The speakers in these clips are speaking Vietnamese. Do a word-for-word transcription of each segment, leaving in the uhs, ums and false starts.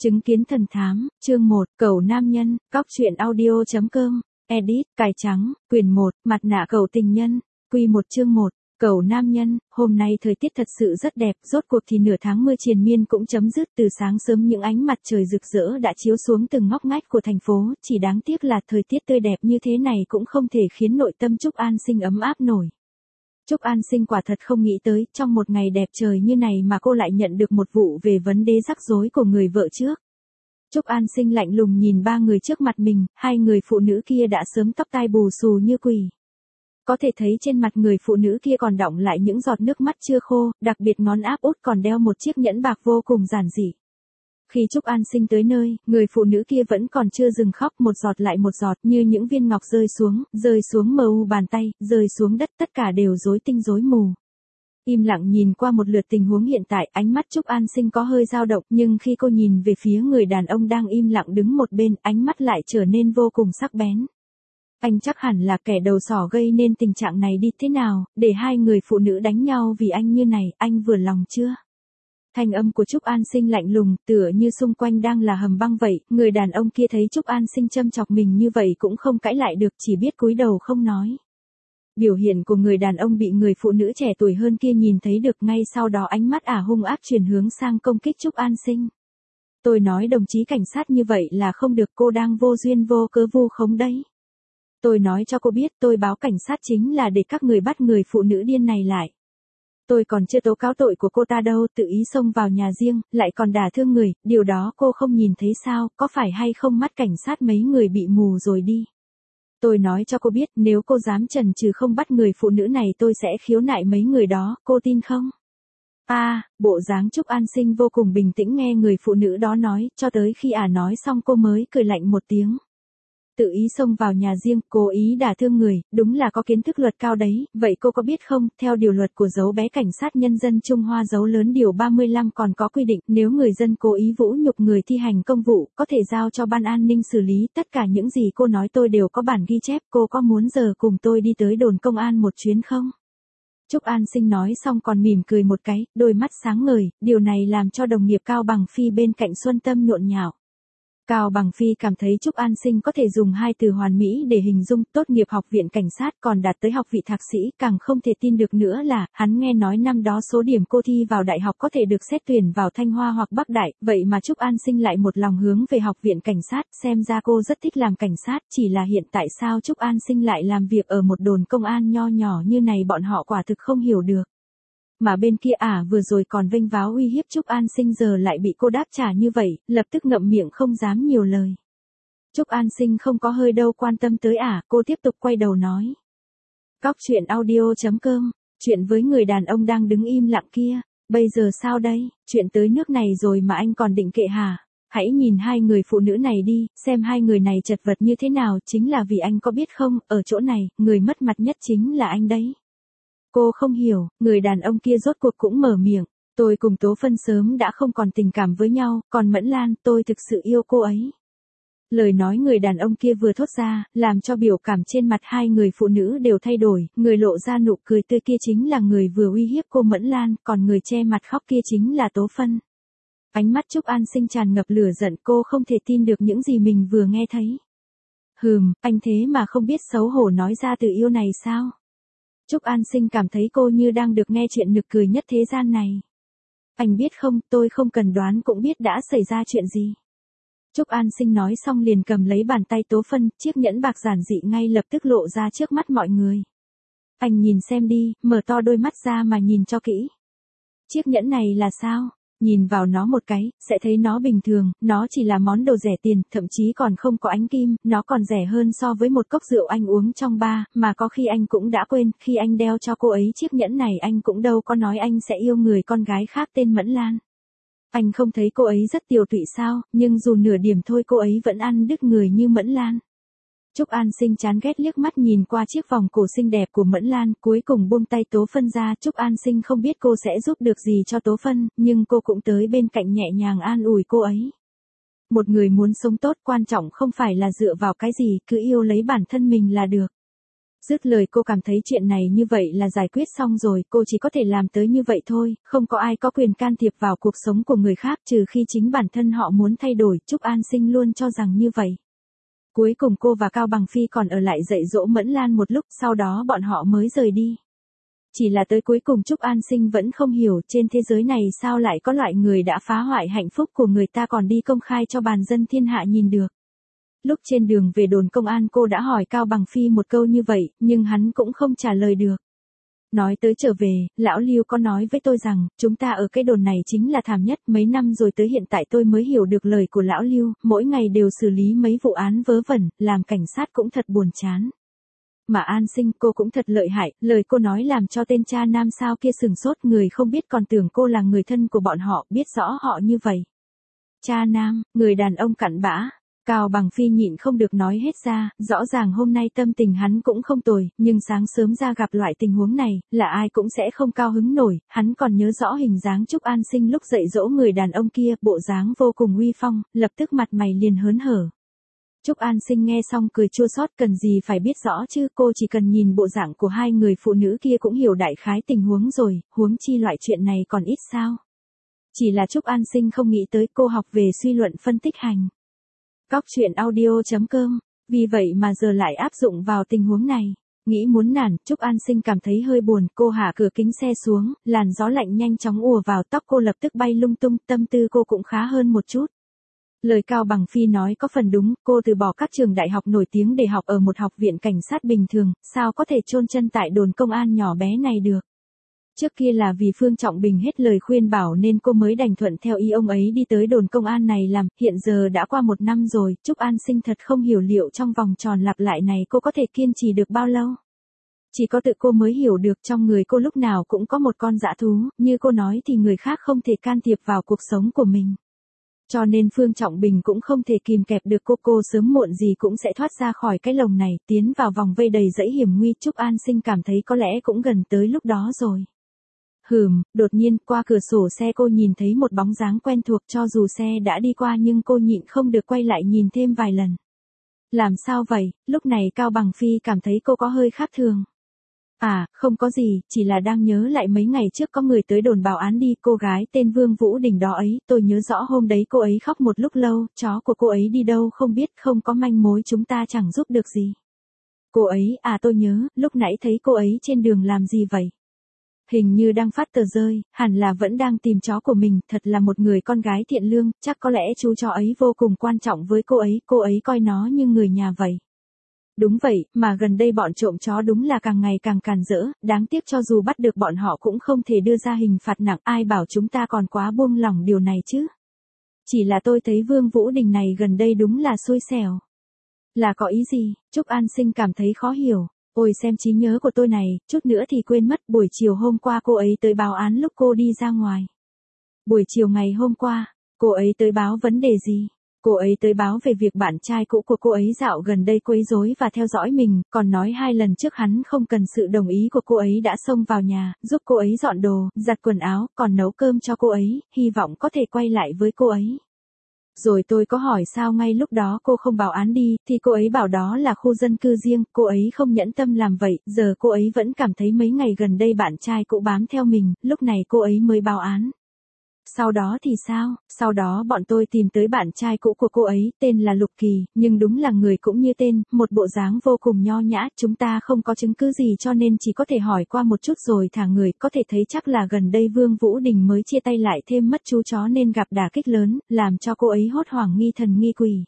Chứng kiến thần thám, chương một, Cẩu nam nhân, cóc truyện audio chấm com, edit, cải trắng, quyển một, mặt nạ cẩu tình nhân, quy một chương một, Cẩu nam nhân. Hôm nay thời tiết thật sự rất đẹp, rốt cuộc thì nửa tháng mưa triền miên cũng chấm dứt, từ sáng sớm những ánh mặt trời rực rỡ đã chiếu xuống từng ngóc ngách của thành phố, chỉ đáng tiếc là thời tiết tươi đẹp như thế này cũng không thể khiến nội tâm Trúc An Sinh ấm áp nổi. Trúc An Sinh quả thật không nghĩ tới, trong một ngày đẹp trời như này mà cô lại nhận được một vụ về vấn đề rắc rối của người vợ trước. Trúc An Sinh lạnh lùng nhìn ba người trước mặt mình, hai người phụ nữ kia đã sớm tóc tai bù xù như quỷ. Có thể thấy trên mặt người phụ nữ kia còn đọng lại những giọt nước mắt chưa khô, đặc biệt ngón áp út còn đeo một chiếc nhẫn bạc vô cùng giản dị. Khi Trúc An Sinh tới nơi, người phụ nữ kia vẫn còn chưa dừng khóc, một giọt lại một giọt như những viên ngọc rơi xuống, rơi xuống mờ u bàn tay, rơi xuống đất, tất cả đều rối tinh rối mù. Im lặng nhìn qua một lượt tình huống hiện tại, ánh mắt Trúc An Sinh có hơi dao động, nhưng khi cô nhìn về phía người đàn ông đang im lặng đứng một bên, ánh mắt lại trở nên vô cùng sắc bén. Anh chắc hẳn là kẻ đầu sỏ gây nên tình trạng này đi, thế nào, để hai người phụ nữ đánh nhau vì anh như này, anh vừa lòng chưa? Thanh âm của Trúc An Sinh lạnh lùng, tựa như xung quanh đang là hầm băng vậy, người đàn ông kia thấy Trúc An Sinh châm chọc mình như vậy cũng không cãi lại được, chỉ biết cúi đầu không nói. Biểu hiện của người đàn ông bị người phụ nữ trẻ tuổi hơn kia nhìn thấy được, ngay sau đó ánh mắt ả hung ác chuyển hướng sang công kích Trúc An Sinh. Tôi nói đồng chí cảnh sát như vậy là không được, cô đang vô duyên vô cớ vu khống đấy. Tôi nói cho cô biết, tôi báo cảnh sát chính là để các người bắt người phụ nữ điên này lại. Tôi còn chưa tố cáo tội của cô ta đâu, tự ý xông vào nhà riêng, lại còn đả thương người, điều đó cô không nhìn thấy sao, có phải hay không mắt cảnh sát mấy người bị mù rồi đi. Tôi nói cho cô biết, nếu cô dám chần chừ không bắt người phụ nữ này tôi sẽ khiếu nại mấy người đó, cô tin không? A, à, bộ dáng Trúc An Sinh vô cùng bình tĩnh nghe người phụ nữ đó nói, cho tới khi ả nói xong cô mới cười lạnh một tiếng. Tự ý xông vào nhà riêng, cố ý đả thương người, đúng là có kiến thức luật cao đấy, vậy cô có biết không, theo điều luật của dấu bé cảnh sát nhân dân Trung Hoa dấu lớn điều ba mươi lăm còn có quy định, nếu người dân cố ý vũ nhục người thi hành công vụ, có thể giao cho ban an ninh xử lý, tất cả những gì cô nói tôi đều có bản ghi chép, cô có muốn giờ cùng tôi đi tới đồn công an một chuyến không? Trúc An Sinh nói xong còn mỉm cười một cái, đôi mắt sáng ngời, điều này làm cho đồng nghiệp Cao Bằng Phi bên cạnh Xuân Tâm nhộn nhạo. Cao Bằng Phi cảm thấy Trúc An Sinh có thể dùng hai từ hoàn mỹ để hình dung, tốt nghiệp học viện cảnh sát còn đạt tới học vị thạc sĩ, càng không thể tin được nữa là, hắn nghe nói năm đó số điểm cô thi vào đại học có thể được xét tuyển vào Thanh Hoa hoặc Bắc Đại, vậy mà Trúc An Sinh lại một lòng hướng về học viện cảnh sát, xem ra cô rất thích làm cảnh sát, chỉ là hiện tại sao Trúc An Sinh lại làm việc ở một đồn công an nho nhỏ như này bọn họ quả thực không hiểu được. Mà bên kia ả à, vừa rồi còn vênh váo uy hiếp Trúc An Sinh giờ lại bị cô đáp trả như vậy, lập tức ngậm miệng không dám nhiều lời. Trúc An Sinh không có hơi đâu quan tâm tới ả, à, cô tiếp tục quay đầu nói. Cóc truyện audio chấm com, chuyện với người đàn ông đang đứng im lặng kia, bây giờ sao đây, chuyện tới nước này rồi mà anh còn định kệ hả? Hãy nhìn hai người phụ nữ này đi, xem hai người này chật vật như thế nào, chính là vì anh có biết không, ở chỗ này, người mất mặt nhất chính là anh đấy. Cô không hiểu, người đàn ông kia rốt cuộc cũng mở miệng, tôi cùng Tố Phân sớm đã không còn tình cảm với nhau, còn Mẫn Lan, tôi thực sự yêu cô ấy. Lời nói người đàn ông kia vừa thốt ra, làm cho biểu cảm trên mặt hai người phụ nữ đều thay đổi, người lộ ra nụ cười tươi kia chính là người vừa uy hiếp cô Mẫn Lan, còn người che mặt khóc kia chính là Tố Phân. Ánh mắt Trúc An Sinh tràn ngập lửa giận, cô không thể tin được những gì mình vừa nghe thấy. Hừm, anh thế mà không biết xấu hổ nói ra từ yêu này sao? Trúc An Sinh cảm thấy cô như đang được nghe chuyện nực cười nhất thế gian này. Anh biết không, tôi không cần đoán cũng biết đã xảy ra chuyện gì. Trúc An Sinh nói xong liền cầm lấy bàn tay Tố Phân, chiếc nhẫn bạc giản dị ngay lập tức lộ ra trước mắt mọi người. Anh nhìn xem đi, mở to đôi mắt ra mà nhìn cho kỹ. Chiếc nhẫn này là sao? Nhìn vào nó một cái, sẽ thấy nó bình thường, nó chỉ là món đồ rẻ tiền, thậm chí còn không có ánh kim, nó còn rẻ hơn so với một cốc rượu anh uống trong bar, mà có khi anh cũng đã quên, khi anh đeo cho cô ấy chiếc nhẫn này anh cũng đâu có nói anh sẽ yêu người con gái khác tên Mẫn Lan. Anh không thấy cô ấy rất tiều tụy sao, nhưng dù nửa điểm thôi cô ấy vẫn ăn đứt người như Mẫn Lan. Trúc An Sinh chán ghét liếc mắt nhìn qua chiếc vòng cổ xinh đẹp của Mẫn Lan, cuối cùng buông tay Tố Phân ra. Trúc An Sinh không biết cô sẽ giúp được gì cho Tố Phân, nhưng cô cũng tới bên cạnh nhẹ nhàng an ủi cô ấy. Một người muốn sống tốt quan trọng không phải là dựa vào cái gì, cứ yêu lấy bản thân mình là được. Dứt lời cô cảm thấy chuyện này như vậy là giải quyết xong rồi, cô chỉ có thể làm tới như vậy thôi, không có ai có quyền can thiệp vào cuộc sống của người khác trừ khi chính bản thân họ muốn thay đổi, Trúc An Sinh luôn cho rằng như vậy. Cuối cùng cô và Cao Bằng Phi còn ở lại dạy dỗ Mẫn Lan một lúc, sau đó bọn họ mới rời đi. Chỉ là tới cuối cùng Trúc An Sinh vẫn không hiểu trên thế giới này sao lại có loại người đã phá hoại hạnh phúc của người ta còn đi công khai cho bàn dân thiên hạ nhìn được. Lúc trên đường về đồn công an cô đã hỏi Cao Bằng Phi một câu như vậy, nhưng hắn cũng không trả lời được. Nói tới trở về, lão Lưu có nói với tôi rằng, chúng ta ở cái đồn này chính là thảm nhất, mấy năm rồi tới hiện tại tôi mới hiểu được lời của lão Lưu, mỗi ngày đều xử lý mấy vụ án vớ vẩn, làm cảnh sát cũng thật buồn chán. Mà An Sinh cô cũng thật lợi hại, lời cô nói làm cho tên cha nam sao kia sừng sốt, người không biết còn tưởng cô là người thân của bọn họ, biết rõ họ như vậy. Cha nam, người đàn ông cặn bã. Cao Bằng Phi nhịn không được nói hết ra, rõ ràng hôm nay tâm tình hắn cũng không tồi, nhưng sáng sớm ra gặp loại tình huống này, là ai cũng sẽ không cao hứng nổi, hắn còn nhớ rõ hình dáng Trúc An Sinh lúc dạy dỗ người đàn ông kia, bộ dáng vô cùng uy phong, lập tức mặt mày liền hớn hở. Trúc An Sinh nghe xong cười chua xót, cần gì phải biết rõ chứ, cô chỉ cần nhìn bộ dạng của hai người phụ nữ kia cũng hiểu đại khái tình huống rồi, huống chi loại chuyện này còn ít sao. Chỉ là Trúc An Sinh không nghĩ tới cô học về suy luận phân tích hành. Cóc truyện audio chấm com, vì vậy mà giờ lại áp dụng vào tình huống này. Nghĩ muốn nản, Trúc An Sinh cảm thấy hơi buồn, cô hạ cửa kính xe xuống, làn gió lạnh nhanh chóng ùa vào tóc cô lập tức bay lung tung, tâm tư cô cũng khá hơn một chút. Lời Cao Bằng Phi nói có phần đúng, cô từ bỏ các trường đại học nổi tiếng để học ở một học viện cảnh sát bình thường, sao có thể chôn chân tại đồn công an nhỏ bé này được. Trước kia là vì Phương Trọng Bình hết lời khuyên bảo nên cô mới đành thuận theo ý ông ấy đi tới đồn công an này làm, hiện giờ đã qua một năm rồi, Trúc An Sinh thật không hiểu liệu trong vòng tròn lặp lại này cô có thể kiên trì được bao lâu. Chỉ có tự cô mới hiểu được trong người cô lúc nào cũng có một con dã thú, như cô nói thì người khác không thể can thiệp vào cuộc sống của mình. Cho nên Phương Trọng Bình cũng không thể kìm kẹp được cô, cô sớm muộn gì cũng sẽ thoát ra khỏi cái lồng này, tiến vào vòng vây đầy dẫy hiểm nguy. Trúc An Sinh cảm thấy có lẽ cũng gần tới lúc đó rồi. Hừm, đột nhiên, qua cửa sổ xe cô nhìn thấy một bóng dáng quen thuộc, cho dù xe đã đi qua nhưng cô nhịn không được quay lại nhìn thêm vài lần. Làm sao vậy, lúc này Cao Bằng Phi cảm thấy cô có hơi khác thường. À, không có gì, chỉ là đang nhớ lại mấy ngày trước có người tới đồn báo án đi, cô gái tên Vương Vũ Đình đó ấy, tôi nhớ rõ hôm đấy cô ấy khóc một lúc lâu, chó của cô ấy đi đâu không biết, không có manh mối chúng ta chẳng giúp được gì. Cô ấy, à tôi nhớ, lúc nãy thấy cô ấy trên đường làm gì vậy? Hình như đang phát tờ rơi, hẳn là vẫn đang tìm chó của mình, thật là một người con gái thiện lương, chắc có lẽ chú chó ấy vô cùng quan trọng với cô ấy, cô ấy coi nó như người nhà vậy. Đúng vậy, mà gần đây bọn trộm chó đúng là càng ngày càng càn rỡ, đáng tiếc cho dù bắt được bọn họ cũng không thể đưa ra hình phạt nặng, ai bảo chúng ta còn quá buông lỏng điều này chứ. Chỉ là tôi thấy Vương Vũ Đình này gần đây đúng là xui xẻo. Là có ý gì? Trúc An Sinh cảm thấy khó hiểu. Ôi xem trí nhớ của tôi này, chút nữa thì quên mất, buổi chiều hôm qua cô ấy tới báo án lúc cô đi ra ngoài. Buổi chiều ngày hôm qua, cô ấy tới báo vấn đề gì? Cô ấy tới báo về việc bạn trai cũ của cô ấy dạo gần đây quấy rối và theo dõi mình, còn nói hai lần trước hắn không cần sự đồng ý của cô ấy đã xông vào nhà, giúp cô ấy dọn đồ, giặt quần áo, còn nấu cơm cho cô ấy, hy vọng có thể quay lại với cô ấy. Rồi tôi có hỏi sao ngay lúc đó cô không báo án đi, thì cô ấy bảo đó là khu dân cư riêng, cô ấy không nhẫn tâm làm vậy, giờ cô ấy vẫn cảm thấy mấy ngày gần đây bạn trai cũ bám theo mình, lúc này cô ấy mới báo án. Sau đó thì sao? Sau đó bọn tôi tìm tới bạn trai cũ của cô ấy, tên là Lục Kỳ, nhưng đúng là người cũng như tên, một bộ dáng vô cùng nho nhã, chúng ta không có chứng cứ gì cho nên chỉ có thể hỏi qua một chút rồi thả người, có thể thấy chắc là gần đây Vương Vũ Đình mới chia tay lại thêm mất chú chó nên gặp đả kích lớn, làm cho cô ấy hốt hoảng nghi thần nghi quỷ.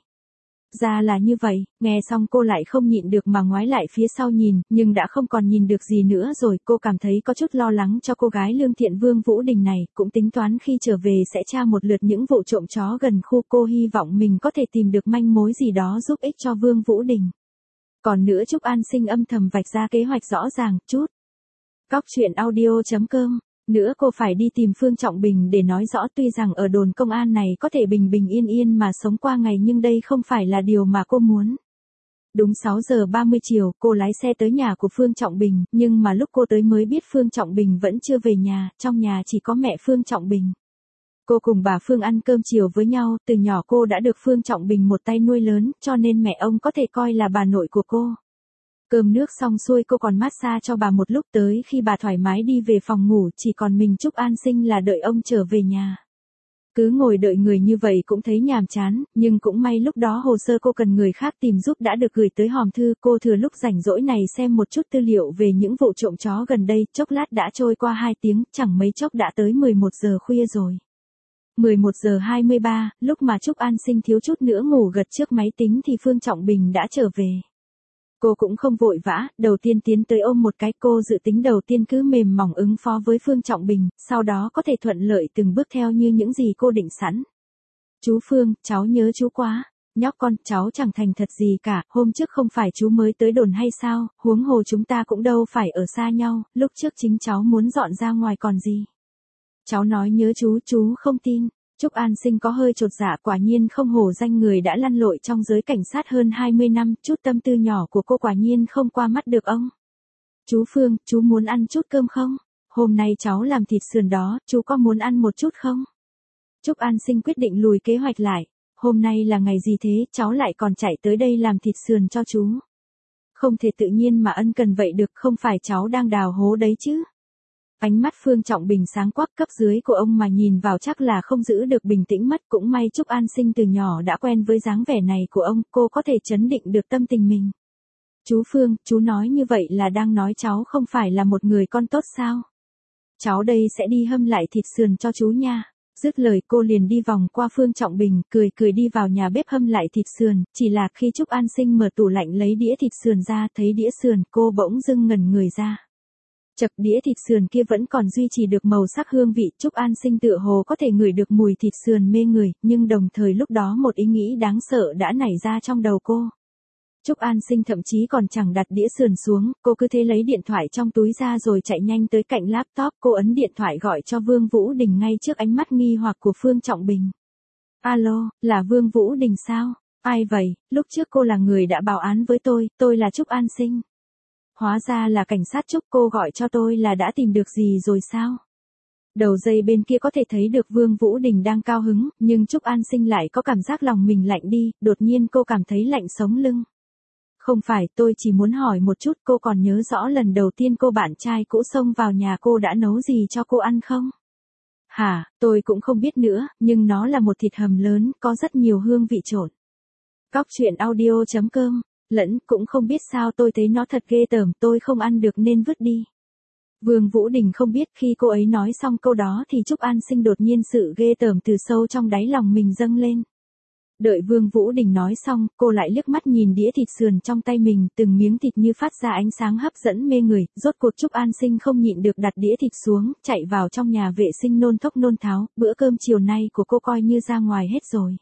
Ra là như vậy, nghe xong cô lại không nhịn được mà ngoái lại phía sau nhìn, nhưng đã không còn nhìn được gì nữa rồi, cô cảm thấy có chút lo lắng cho cô gái lương thiện Vương Vũ Đình này, cũng tính toán khi trở về sẽ tra một lượt những vụ trộm chó gần khu, cô hy vọng mình có thể tìm được manh mối gì đó giúp ích cho Vương Vũ Đình. Còn nữa Trúc An Sinh âm thầm vạch ra kế hoạch rõ ràng, chút. Cóc truyện audio chấm com. Nữa cô phải đi tìm Phương Trọng Bình để nói rõ, tuy rằng ở đồn công an này có thể bình bình yên yên mà sống qua ngày nhưng đây không phải là điều mà cô muốn. Đúng sáu giờ ba mươi chiều, cô lái xe tới nhà của Phương Trọng Bình, nhưng mà lúc cô tới mới biết Phương Trọng Bình vẫn chưa về nhà, trong nhà chỉ có mẹ Phương Trọng Bình. Cô cùng bà Phương ăn cơm chiều với nhau, từ nhỏ cô đã được Phương Trọng Bình một tay nuôi lớn, cho nên mẹ ông có thể coi là bà nội của cô. Cơm nước xong xuôi cô còn massage cho bà một lúc, tới khi bà thoải mái đi về phòng ngủ chỉ còn mình Trúc An Sinh là đợi ông trở về nhà. Cứ ngồi đợi người như vậy cũng thấy nhàm chán, nhưng cũng may lúc đó hồ sơ cô cần người khác tìm giúp đã được gửi tới hòm thư, cô thừa lúc rảnh rỗi này xem một chút tư liệu về những vụ trộm chó gần đây, chốc lát đã trôi qua hai tiếng, chẳng mấy chốc đã tới mười một giờ khuya rồi. mười một giờ hai mươi ba, lúc mà Trúc An Sinh thiếu chút nữa ngủ gật trước máy tính thì Phương Trọng Bình đã trở về. Cô cũng không vội vã, đầu tiên tiến tới ôm một cái, cô dự tính đầu tiên cứ mềm mỏng ứng phó với Phương Trọng Bình, sau đó có thể thuận lợi từng bước theo như những gì cô định sẵn. Chú Phương, cháu nhớ chú quá. Nhóc con, cháu chẳng thành thật gì cả, hôm trước không phải chú mới tới đồn hay sao, huống hồ chúng ta cũng đâu phải ở xa nhau, lúc trước chính cháu muốn dọn ra ngoài còn gì. Cháu nói nhớ chú, chú không tin. Trúc An Sinh có hơi chột dạ, quả nhiên không hổ danh người đã lăn lội trong giới cảnh sát hơn hai mươi năm, chút tâm tư nhỏ của cô quả nhiên không qua mắt được ông. Chú Phương, chú muốn ăn chút cơm không? Hôm nay cháu làm thịt sườn đó, chú có muốn ăn một chút không? Trúc An Sinh quyết định lùi kế hoạch lại. Hôm nay là ngày gì thế, cháu lại còn chạy tới đây làm thịt sườn cho chú? Không thể tự nhiên mà ân cần vậy được, không phải cháu đang đào hố đấy chứ? Ánh mắt Phương Trọng Bình sáng quắc, cấp dưới của ông mà nhìn vào chắc là không giữ được bình tĩnh mất, cũng may Trúc An Sinh từ nhỏ đã quen với dáng vẻ này của ông, cô có thể trấn định được tâm tình mình. Chú Phương, chú nói như vậy là đang nói cháu không phải là một người con tốt sao? Cháu đây sẽ đi hâm lại thịt sườn cho chú nha. Dứt lời cô liền đi vòng qua Phương Trọng Bình, cười cười đi vào nhà bếp hâm lại thịt sườn, chỉ là khi Trúc An Sinh mở tủ lạnh lấy đĩa thịt sườn ra, thấy đĩa sườn, cô bỗng dưng ngẩn người ra. Chật, đĩa thịt sườn kia vẫn còn duy trì được màu sắc hương vị, Trúc An Sinh tựa hồ có thể ngửi được mùi thịt sườn mê người, nhưng đồng thời lúc đó một ý nghĩ đáng sợ đã nảy ra trong đầu cô. Trúc An Sinh thậm chí còn chẳng đặt đĩa sườn xuống, cô cứ thế lấy điện thoại trong túi ra rồi chạy nhanh tới cạnh laptop, cô ấn điện thoại gọi cho Vương Vũ Đình ngay trước ánh mắt nghi hoặc của Phương Trọng Bình. Alo, là Vương Vũ Đình sao? Ai vậy? Lúc trước cô là người đã báo án với tôi, tôi là Trúc An Sinh. Hóa ra là cảnh sát Trúc, cô gọi cho tôi là đã tìm được gì rồi sao? Đầu dây bên kia có thể thấy được Vương Vũ Đình đang cao hứng, nhưng Trúc An Sinh lại có cảm giác lòng mình lạnh đi, đột nhiên cô cảm thấy lạnh sống lưng. Không phải, tôi chỉ muốn hỏi một chút, cô còn nhớ rõ lần đầu tiên cô bạn trai cũ xông vào nhà cô đã nấu gì cho cô ăn không? Hả, tôi cũng không biết nữa, nhưng nó là một thịt hầm lớn, có rất nhiều hương vị trộn. Cóc truyện audio chấm com, lẫn, cũng không biết sao tôi thấy nó thật ghê tởm, tôi không ăn được nên vứt đi. Vương Vũ Đình không biết khi cô ấy nói xong câu đó thì Trúc An Sinh đột nhiên sự ghê tởm từ sâu trong đáy lòng mình dâng lên. Đợi Vương Vũ Đình nói xong, cô lại liếc mắt nhìn đĩa thịt sườn trong tay mình, từng miếng thịt như phát ra ánh sáng hấp dẫn mê người, rốt cuộc Trúc An Sinh không nhịn được đặt đĩa thịt xuống, chạy vào trong nhà vệ sinh nôn thốc nôn tháo, bữa cơm chiều nay của cô coi như ra ngoài hết rồi.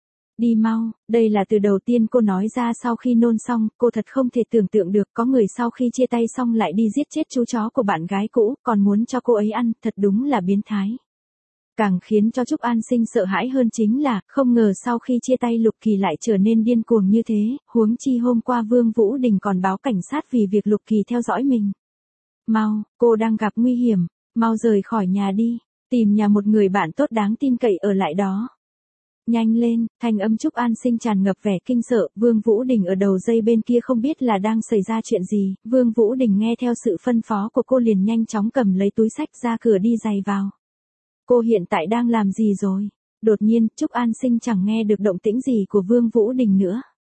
Đi mau, đây là từ đầu tiên cô nói ra sau khi nôn xong, cô thật không thể tưởng tượng được có người sau khi chia tay xong lại đi giết chết chú chó của bạn gái cũ, còn muốn cho cô ấy ăn, thật đúng là biến thái. Càng khiến cho Trúc An Sinh sợ hãi hơn chính là, không ngờ sau khi chia tay Lục Kỳ lại trở nên điên cuồng như thế, huống chi hôm qua Vương Vũ Đình còn báo cảnh sát vì việc Lục Kỳ theo dõi mình. Mau, cô đang gặp nguy hiểm, mau rời khỏi nhà đi, tìm nhà một người bạn tốt đáng tin cậy ở lại đó. Nhanh lên, thanh âm Trúc An Sinh tràn ngập vẻ kinh sợ, Vương Vũ Đình ở đầu dây bên kia không biết là đang xảy ra chuyện gì, Vương Vũ Đình nghe theo sự phân phó của cô liền nhanh chóng cầm lấy túi xách ra cửa đi giày vào. Cô hiện tại đang làm gì rồi? Đột nhiên, Trúc An Sinh chẳng nghe được động tĩnh gì của Vương Vũ Đình nữa.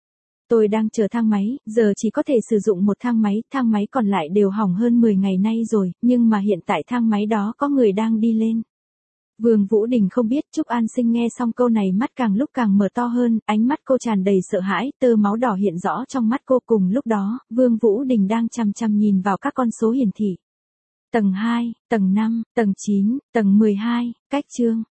Tôi đang chờ thang máy, giờ chỉ có thể sử dụng một thang máy, thang máy còn lại đều hỏng hơn mười ngày nay rồi, nhưng mà hiện tại thang máy đó có người đang đi lên. Vương Vũ Đình không biết, Trúc An Sinh nghe xong câu này mắt càng lúc càng mở to hơn, ánh mắt cô tràn đầy sợ hãi, tơ máu đỏ hiện rõ trong mắt cô. Cùng lúc đó, Vương Vũ Đình đang chăm chăm nhìn vào các con số hiển thị. Tầng hai, tầng năm, tầng chín, tầng mười hai, cách chương.